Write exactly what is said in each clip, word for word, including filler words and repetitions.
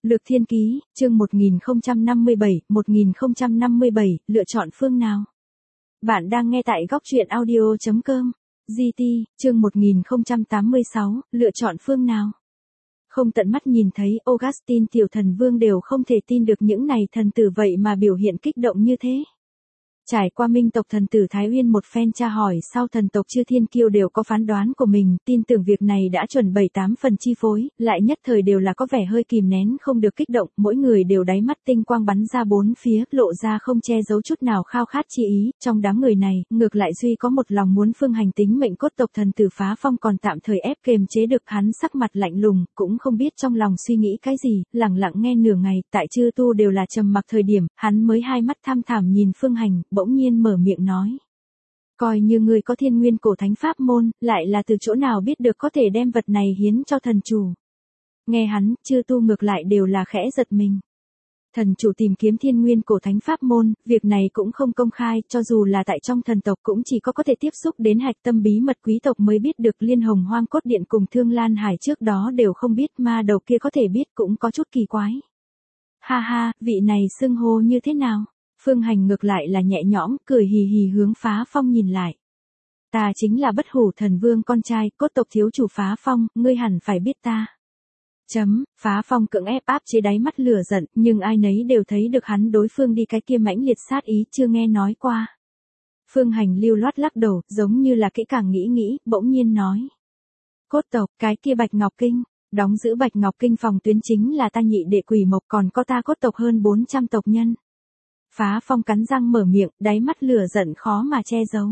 Lược Thiên Ký, chương một nghìn không trăm năm mươi bảy, một nghìn không trăm năm mươi bảy, lựa chọn phương nào? Bạn đang nghe tại góc truyện audio chấm com. giê tê, chương một nghìn không trăm tám mươi sáu, lựa chọn phương nào? Không tận mắt nhìn thấy, Augustine tiểu thần vương đều không thể tin được những này thần tử vậy mà biểu hiện kích động như thế. Trải qua minh tộc thần tử Thái Uyên một phen tra hỏi sau, thần tộc Chư Thiên Kiêu đều có phán đoán của mình, tin tưởng việc này đã chuẩn bảy tám phần chi phối, lại nhất thời đều là có vẻ hơi kìm nén không được kích động, mỗi người đều đáy mắt tinh quang bắn ra bốn phía, lộ ra không che giấu chút nào khao khát chi ý. Trong đám người này, ngược lại duy có một lòng muốn phương hành tính mệnh cốt tộc thần tử Phá Phong còn tạm thời ép kềm chế được, hắn sắc mặt lạnh lùng, cũng không biết trong lòng suy nghĩ cái gì, lẳng lặng nghe nửa ngày, tại chư tu đều là trầm mặc thời điểm, hắn mới hai mắt tham thảm nhìn phương hành, bỗng nhiên mở miệng nói. Coi như ngươi có thiên nguyên cổ thánh pháp môn, lại là từ chỗ nào biết được có thể đem vật này hiến cho thần chủ. Nghe hắn, chư tu ngược lại đều là khẽ giật mình. Thần chủ tìm kiếm thiên nguyên cổ thánh pháp môn, việc này cũng không công khai, cho dù là tại trong thần tộc cũng chỉ có có thể tiếp xúc đến hạch tâm bí mật quý tộc mới biết được. Liên Hồng Hoang Cốt Điện cùng Thương Lan Hải trước đó đều không biết, ma đầu kia có thể biết cũng có chút kỳ quái. Ha ha, vị này xưng hô như thế nào? Phương Hành ngược lại là nhẹ nhõm, cười hì hì hướng Phá Phong nhìn lại. Ta chính là Bất Hủ Thần Vương con trai, cốt tộc thiếu chủ Phá Phong, ngươi hẳn phải biết ta. Chấm, Phá Phong cưỡng ép áp chế đáy mắt lửa giận, nhưng ai nấy đều thấy được hắn đối phương đi cái kia mãnh liệt sát ý chưa nghe nói qua. Phương Hành lưu loát lắc đầu, giống như là kỹ càng nghĩ nghĩ, bỗng nhiên nói. Cốt tộc, cái kia Bạch Ngọc Kinh, đóng giữ Bạch Ngọc Kinh phòng tuyến chính là ta nhị đệ Quỷ Mộc, còn có ta cốt tộc hơn bốn trăm tộc nhân. Phá Phong cắn răng mở miệng, đáy mắt lửa giận khó mà che giấu.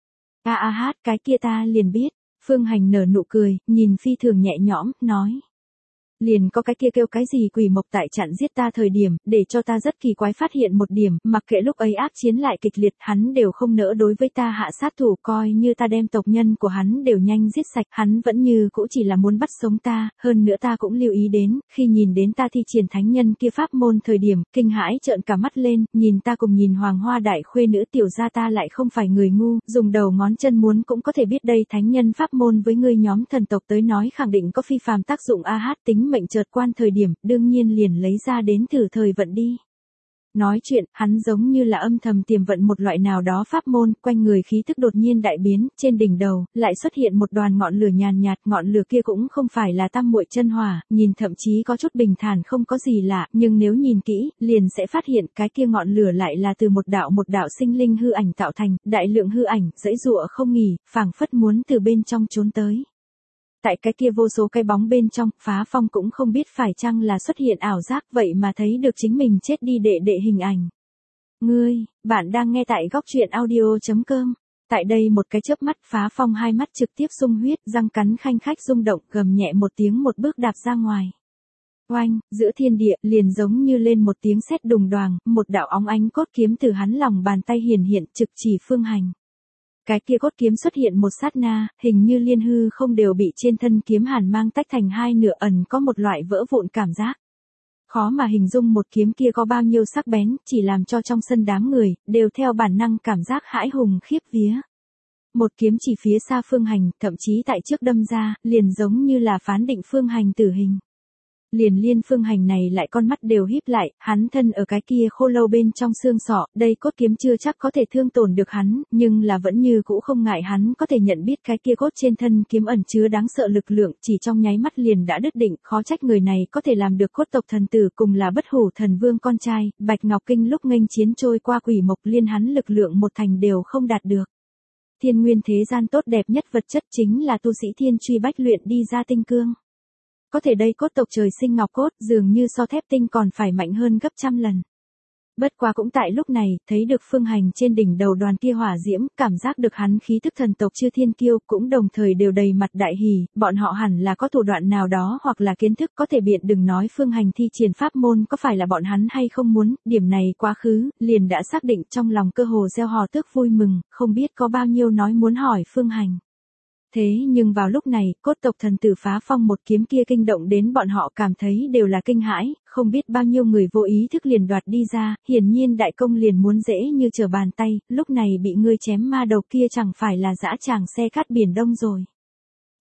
A a hát, cái kia ta liền biết. Phương Hành nở nụ cười, nhìn phi thường nhẹ nhõm, nói. Liền có cái kia kêu cái gì Quỷ Mộc tại chặn giết ta thời điểm, để cho ta rất kỳ quái phát hiện một điểm, mặc kệ lúc ấy ác chiến lại kịch liệt, hắn đều không nỡ đối với ta hạ sát thủ, coi như ta đem tộc nhân của hắn đều nhanh giết sạch, hắn vẫn như cũ chỉ là muốn bắt sống ta, hơn nữa ta cũng lưu ý đến, khi nhìn đến ta thi triển thánh nhân kia pháp môn thời điểm, kinh hãi trợn cả mắt lên, nhìn ta cùng nhìn Hoàng Hoa đại khuê nữ tiểu gia ta lại không phải người ngu, dùng đầu ngón chân muốn cũng có thể biết đây thánh nhân pháp môn với ngươi nhóm thần tộc tới nói khẳng định có phi phàm tác dụng. A hát tính mệnh chợt quan thời điểm, đương nhiên liền lấy ra đến thử thời vận đi. Nói chuyện, hắn giống như là âm thầm tiềm vận một loại nào đó pháp môn, quanh người khí thức đột nhiên đại biến, trên đỉnh đầu, lại xuất hiện một đoàn ngọn lửa nhàn nhạt, ngọn lửa kia cũng không phải là tam muội chân hỏa, nhìn thậm chí có chút bình thản không có gì lạ, nhưng nếu nhìn kỹ, liền sẽ phát hiện cái kia ngọn lửa lại là từ một đạo một đạo sinh linh hư ảnh tạo thành, đại lượng hư ảnh, giãy giụa không nghỉ, phảng phất muốn từ bên trong trốn tới. Tại cái kia vô số cái bóng bên trong, Phá Phong cũng không biết phải chăng là xuất hiện ảo giác, vậy mà thấy được chính mình chết đi đệ đệ hình ảnh. Ngươi, bạn đang nghe tại góc truyện audio chấm com. Tại đây một cái chớp mắt, Phá Phong hai mắt trực tiếp sung huyết, răng cắn khanh khách rung động, gầm nhẹ một tiếng một bước đạp ra ngoài. Oanh, giữa thiên địa, liền giống như lên một tiếng sét đùng đoàng, một đạo óng ánh cốt kiếm từ hắn lòng bàn tay hiển hiện, trực chỉ Phương Hành. Cái kia cốt kiếm xuất hiện một sát na, hình như liên hư không đều bị trên thân kiếm hàn mang tách thành hai nửa, ẩn có một loại vỡ vụn cảm giác. Khó mà hình dung một kiếm kia có bao nhiêu sắc bén, chỉ làm cho trong sân đám người, đều theo bản năng cảm giác hãi hùng khiếp vía. Một kiếm chỉ phía xa Phương Hành, thậm chí tại trước đâm ra, liền giống như là phán định Phương Hành tử hình. Liền liên Phương Hành này lại con mắt đều híp lại, hắn thân ở cái kia khô lâu bên trong xương sọ, đây cốt kiếm chưa chắc có thể thương tổn được hắn, nhưng là vẫn như cũ không ngại hắn có thể nhận biết cái kia cốt trên thân kiếm ẩn chứa đáng sợ lực lượng, chỉ trong nháy mắt liền đã đứt định, khó trách người này có thể làm được cốt tộc thần tử cùng là Bất Hủ Thần Vương con trai, Bạch Ngọc Kinh lúc nghênh chiến trôi qua Quỷ Mộc liên hắn lực lượng một thành đều không đạt được. Thiên nguyên thế gian tốt đẹp nhất vật chất chính là tu sĩ thiên truy bách luyện đi ra tinh cương. Có thể đây cốt tộc trời sinh ngọc cốt, dường như so thép tinh còn phải mạnh hơn gấp trăm lần. Bất quá cũng tại lúc này, thấy được Phương Hành trên đỉnh đầu đoàn kia hỏa diễm, cảm giác được hắn khí thức thần tộc Chư Thiên Kiêu, cũng đồng thời đều đầy mặt đại hỉ, bọn họ hẳn là có thủ đoạn nào đó hoặc là kiến thức có thể biện, đừng nói Phương Hành thi triển pháp môn có phải là bọn hắn hay không muốn, điểm này quá khứ, liền đã xác định trong lòng cơ hồ gieo hò tước vui mừng, không biết có bao nhiêu nói muốn hỏi Phương Hành. Thế nhưng vào lúc này, cốt tộc thần tử Phá Phong một kiếm kia kinh động đến bọn họ, cảm thấy đều là kinh hãi, không biết bao nhiêu người vô ý thức liền đoạt đi ra, hiển nhiên đại công liền muốn dễ như trở bàn tay, lúc này bị ngươi chém ma đầu kia chẳng phải là dã tràng xe cát biển đông rồi.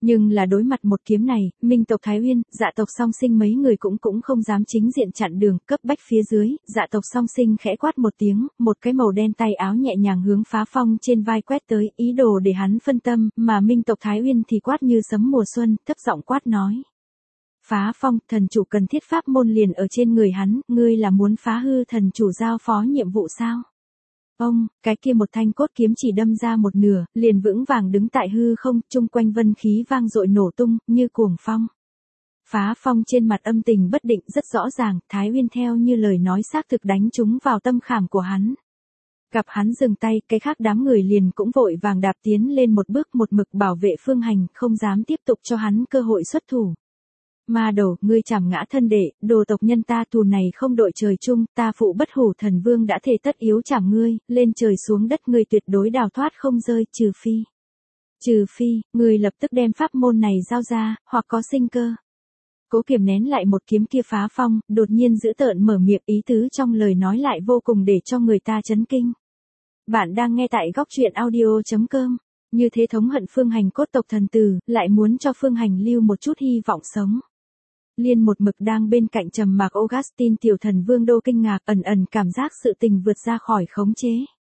Nhưng là đối mặt một kiếm này, Minh tộc Thái Uyên, Dạ tộc Song Sinh mấy người cũng cũng không dám chính diện chặn đường, cấp bách phía dưới, Dạ tộc Song Sinh khẽ quát một tiếng, một cái màu đen tay áo nhẹ nhàng hướng Phá Phong trên vai quét tới, ý đồ để hắn phân tâm, mà Minh tộc Thái Uyên thì quát như sấm mùa xuân, thấp giọng quát nói. Phá Phong, thần chủ cần thiết pháp môn liền ở trên người hắn, ngươi là muốn phá hư thần chủ giao phó nhiệm vụ sao? Ông, cái kia một thanh cốt kiếm chỉ đâm ra một nửa, liền vững vàng đứng tại hư không, chung quanh vân khí vang dội nổ tung, như cuồng phong. Phá Phong trên mặt âm tình bất định rất rõ ràng, Thái Uyên theo như lời nói xác thực đánh trúng vào tâm khảm của hắn. Gặp hắn dừng tay, cái khác đám người liền cũng vội vàng đạp tiến lên một bước một mực bảo vệ Phương Hành, không dám tiếp tục cho hắn cơ hội xuất thủ. Ma đầu, ngươi chảm ngã thân đệ, đồ tộc nhân ta thù này không đội trời chung, ta phụ bất hủ thần vương đã thề tất yếu chảm ngươi, lên trời xuống đất ngươi tuyệt đối đào thoát không rơi, trừ phi. Trừ phi, ngươi lập tức đem pháp môn này giao ra, hoặc có sinh cơ. Cố kiềm nén lại một kiếm kia Phá Phong, đột nhiên giữ tợn mở miệng, ý tứ trong lời nói lại vô cùng để cho người ta chấn kinh. Bạn đang nghe tại góc truyện audio chấm com. Như thế thống hận Phương Hành cốt tộc thần tử, lại muốn cho Phương Hành lưu một chút hy vọng sống. Liên một mực đang bên cạnh trầm mặc Augustine tiểu thần vương đô kinh ngạc, ẩn ẩn cảm giác sự tình vượt ra khỏi khống chế.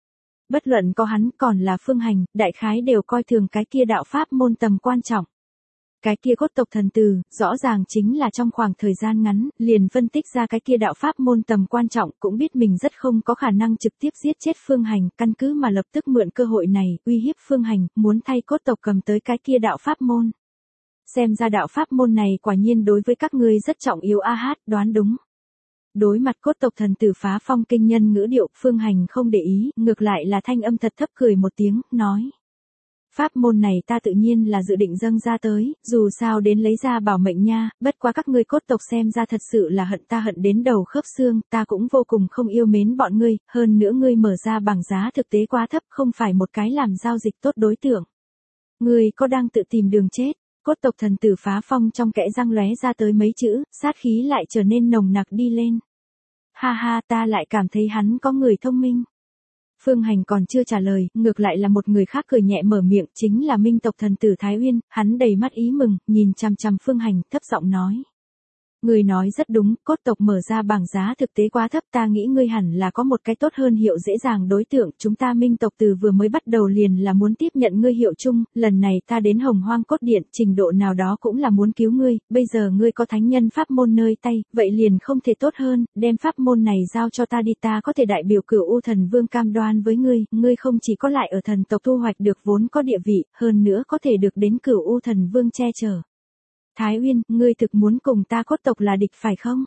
Bất luận có hắn còn là Phương Hành, đại khái đều coi thường cái kia đạo pháp môn tầm quan trọng. Cái kia cốt tộc thần tử, rõ ràng chính là trong khoảng thời gian ngắn, liền phân tích ra cái kia đạo pháp môn tầm quan trọng, cũng biết mình rất không có khả năng trực tiếp giết chết Phương Hành, căn cứ mà lập tức mượn cơ hội này, uy hiếp Phương Hành, muốn thay cốt tộc cầm tới cái kia đạo pháp môn. Xem ra đạo pháp môn này quả nhiên đối với các ngươi rất trọng yếu a hát, đoán đúng. Đối mặt cốt tộc thần tử Phá Phong kinh nhân ngữ điệu, Phương Hành không để ý, ngược lại là thanh âm thật thấp cười một tiếng, nói. Pháp môn này ta tự nhiên là dự định dâng ra tới, dù sao đến lấy ra bảo mệnh nha, bất quá các ngươi cốt tộc xem ra thật sự là hận ta hận đến đầu khớp xương, ta cũng vô cùng không yêu mến bọn ngươi, hơn nữa ngươi mở ra bằng giá thực tế quá thấp, không phải một cái làm giao dịch tốt đối tượng. Ngươi có đang tự tìm đường chết? Cốt tộc thần tử Phá Phong trong kẽ răng lóe ra tới mấy chữ, sát khí lại trở nên nồng nặc đi lên. Ha ha, ta lại cảm thấy hắn có người thông minh. Phương Hành còn chưa trả lời, ngược lại là một người khác cười nhẹ mở miệng, chính là Minh tộc thần tử Thái Uyên, hắn đầy mắt ý mừng, nhìn chằm chằm Phương Hành, thấp giọng nói. Người nói rất đúng, cốt tộc mở ra bảng giá thực tế quá thấp, ta nghĩ ngươi hẳn là có một cái tốt hơn hiệu dễ dàng đối tượng, chúng ta Minh tộc từ vừa mới bắt đầu liền là muốn tiếp nhận ngươi hiệu chung, lần này ta đến Hồng Hoang Cốt Điện, trình độ nào đó cũng là muốn cứu ngươi, bây giờ ngươi có thánh nhân pháp môn nơi tay, vậy liền không thể tốt hơn, đem pháp môn này giao cho ta đi, ta có thể đại biểu Cửu U Thần Vương cam đoan với ngươi, ngươi không chỉ có lại ở thần tộc thu hoạch được vốn có địa vị, hơn nữa có thể được đến Cửu U Thần Vương che chở. Thái Uyên, ngươi thực muốn cùng ta cốt tộc là địch phải không?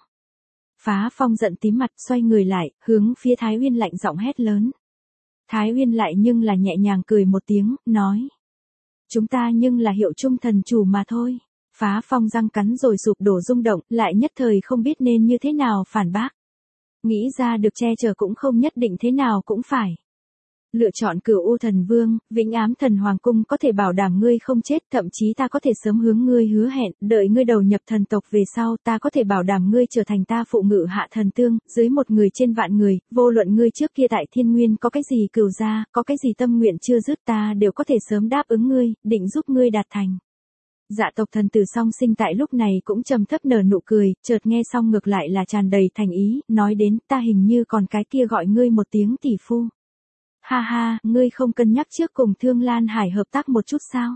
Phá Phong giận tím mặt, xoay người lại, hướng phía Thái Uyên lạnh giọng hét lớn. Thái Uyên lại nhưng là nhẹ nhàng cười một tiếng, nói. Chúng ta nhưng là hiệu chung thần chủ mà thôi. Phá Phong răng cắn rồi sụp đổ rung động, lại nhất thời không biết nên như thế nào phản bác. Nghĩ ra được che chở cũng không nhất định thế nào cũng phải. Lựa chọn Cửu U Thần Vương, Vĩnh Ám Thần Hoàng Cung có thể bảo đảm ngươi không chết, thậm chí ta có thể sớm hướng ngươi hứa hẹn, đợi ngươi đầu nhập thần tộc về sau, ta có thể bảo đảm ngươi trở thành ta phụ ngự hạ thần tương, dưới một người trên vạn người, vô luận ngươi trước kia tại Thiên Nguyên có cái gì cừu gia, có cái gì tâm nguyện chưa dứt, ta đều có thể sớm đáp ứng ngươi, định giúp ngươi đạt thành. Dạ tộc thần tử Song Sinh tại lúc này cũng trầm thấp nở nụ cười, chợt nghe xong ngược lại là tràn đầy thành ý, nói đến, ta hình như còn cái kia gọi ngươi một tiếng tỷ phu. Ha ha, ngươi không cân nhắc trước cùng Thương Lan Hải hợp tác một chút sao?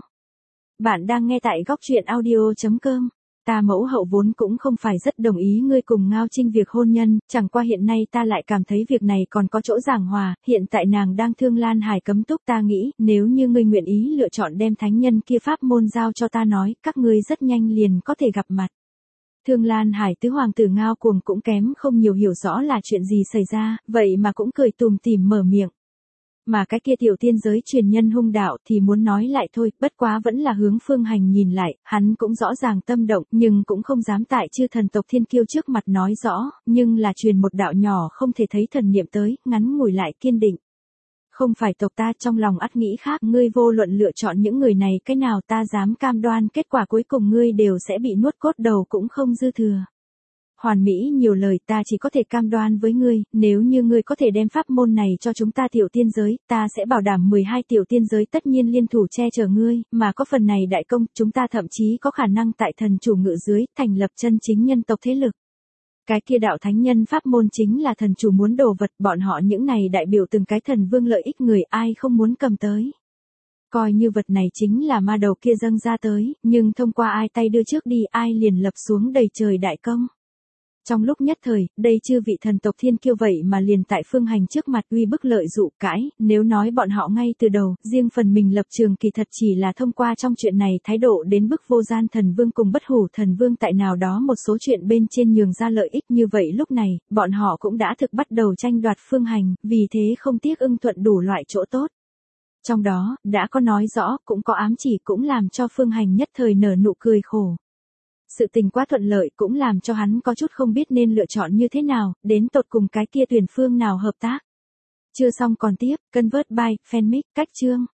Bạn đang nghe tại góc truyện audio chấm com. Ta mẫu hậu vốn cũng không phải rất đồng ý ngươi cùng Ngao Trinh việc hôn nhân, chẳng qua hiện nay ta lại cảm thấy việc này còn có chỗ giảng hòa, hiện tại nàng đang Thương Lan Hải cấm túc, ta nghĩ, nếu như ngươi nguyện ý lựa chọn đem thánh nhân kia pháp môn giao cho ta nói, các ngươi rất nhanh liền có thể gặp mặt. Thương Lan Hải tứ hoàng tử Ngao Cuồng cũng kém không nhiều hiểu rõ là chuyện gì xảy ra, vậy mà cũng cười tùm tìm mở miệng. Mà cái kia tiểu tiên giới truyền nhân hung đạo thì muốn nói lại thôi, bất quá vẫn là hướng Phương Hành nhìn lại, hắn cũng rõ ràng tâm động, nhưng cũng không dám tại chư thần tộc thiên kiêu trước mặt nói rõ, nhưng là truyền một đạo nhỏ không thể thấy thần niệm tới, ngắn ngủi lại kiên định. Không phải tộc ta, trong lòng ắt nghĩ khác, ngươi vô luận lựa chọn những người này cái nào ta dám cam đoan kết quả cuối cùng ngươi đều sẽ bị nuốt cốt đầu cũng không dư thừa. Hoàn Mỹ nhiều lời, ta chỉ có thể cam đoan với ngươi, nếu như ngươi có thể đem pháp môn này cho chúng ta tiểu tiên giới, ta sẽ bảo đảm mười hai tiểu tiên giới tất nhiên liên thủ che chở ngươi, mà có phần này đại công, chúng ta thậm chí có khả năng tại thần chủ ngự dưới, thành lập chân chính nhân tộc thế lực. Cái kia đạo thánh nhân pháp môn chính là thần chủ muốn đồ vật, bọn họ những này đại biểu từng cái thần vương lợi ích người, ai không muốn cầm tới. Coi như vật này chính là ma đầu kia dâng ra tới, nhưng thông qua ai tay đưa trước đi, ai liền lập xuống đầy trời đại công. Trong lúc nhất thời, đây chư vị thần tộc thiên kiêu vậy mà liền tại Phương Hành trước mặt uy bức lợi dụ cãi, nếu nói bọn họ ngay từ đầu, riêng phần mình lập trường kỳ thật chỉ là thông qua trong chuyện này thái độ đến bức vô gian thần vương cùng bất hủ thần vương tại nào đó một số chuyện bên trên nhường ra lợi ích như vậy, lúc này, bọn họ cũng đã thực bắt đầu tranh đoạt Phương Hành, vì thế không tiếc ưng thuận đủ loại chỗ tốt. Trong đó, đã có nói rõ, cũng có ám chỉ, cũng làm cho Phương Hành nhất thời nở nụ cười khổ. Sự tình quá thuận lợi cũng làm cho hắn có chút không biết nên lựa chọn như thế nào, đến tột cùng cái kia tuyển phương nào hợp tác. Chưa xong còn tiếp, Convert by Fanmic, cách chương.